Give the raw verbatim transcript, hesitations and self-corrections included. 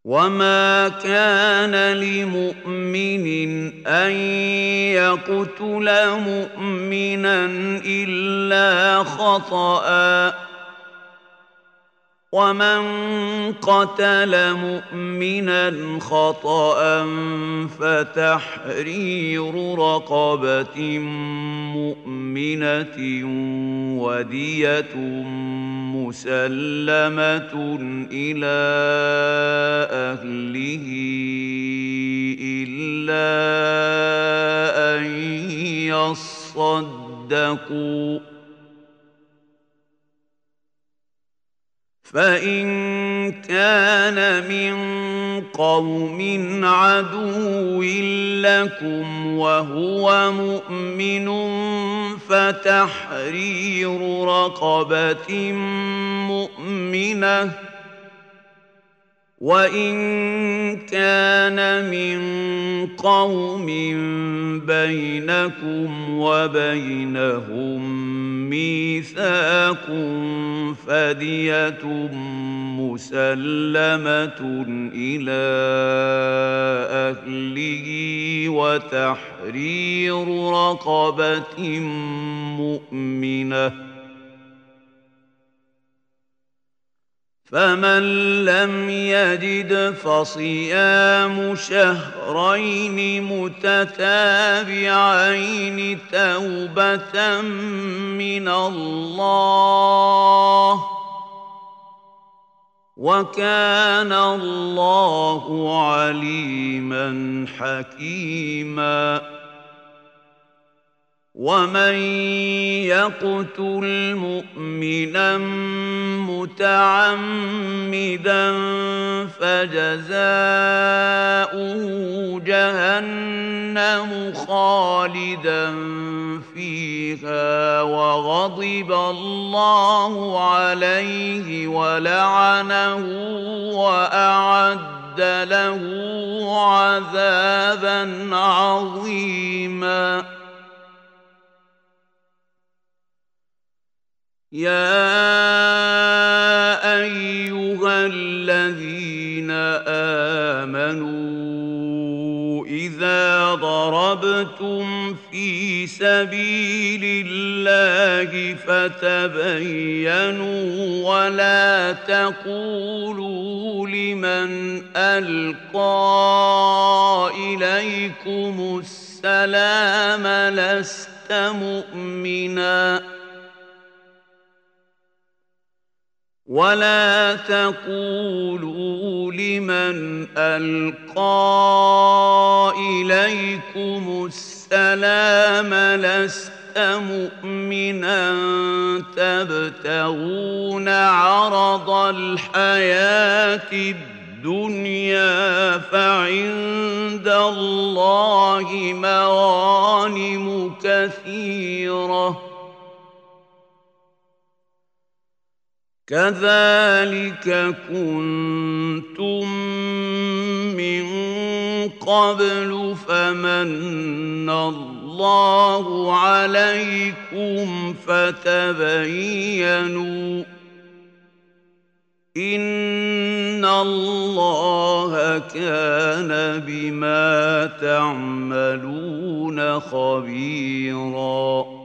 وما كان لمؤمن أن يقتل مؤمنا إلا خطأ ومن قتل مؤمنا خطأ فتحرير رقبة مؤمنة ودية مسلمة إلى أهله إلا أن يصدقوا فإن كان من قوم عدو لكم وهو مؤمن فتحرير رقبة مؤمنة وإن كان من قوم بينكم وبينهم ميثاق فدية مسلمة إلى أهله وتحرير رقبة مؤمنة فمن لم يجد فصيام شهرين متتابعين توبة من الله وكان الله عليما حكيما ومن يقتل مؤمنا متعمدا فجزاؤه جهنم خالدا فيها وغضب الله عليه ولعنه وأعد له عذابا عظيما يا أيها الذين آمنوا إذا ضربتم في سبيل الله فتبينوا ولا تقولوا لمن ألقى إليكم السلام لست مؤمناً ولا تقولوا لمن ألقى إليكم السلام لست مؤمنا تبتغون عرض الحياة الدنيا فعند الله مغانم كثيرة كذلك كنتم من قبل فمن الله عليكم فتبينوا إن الله كان بما تعملون خبيراً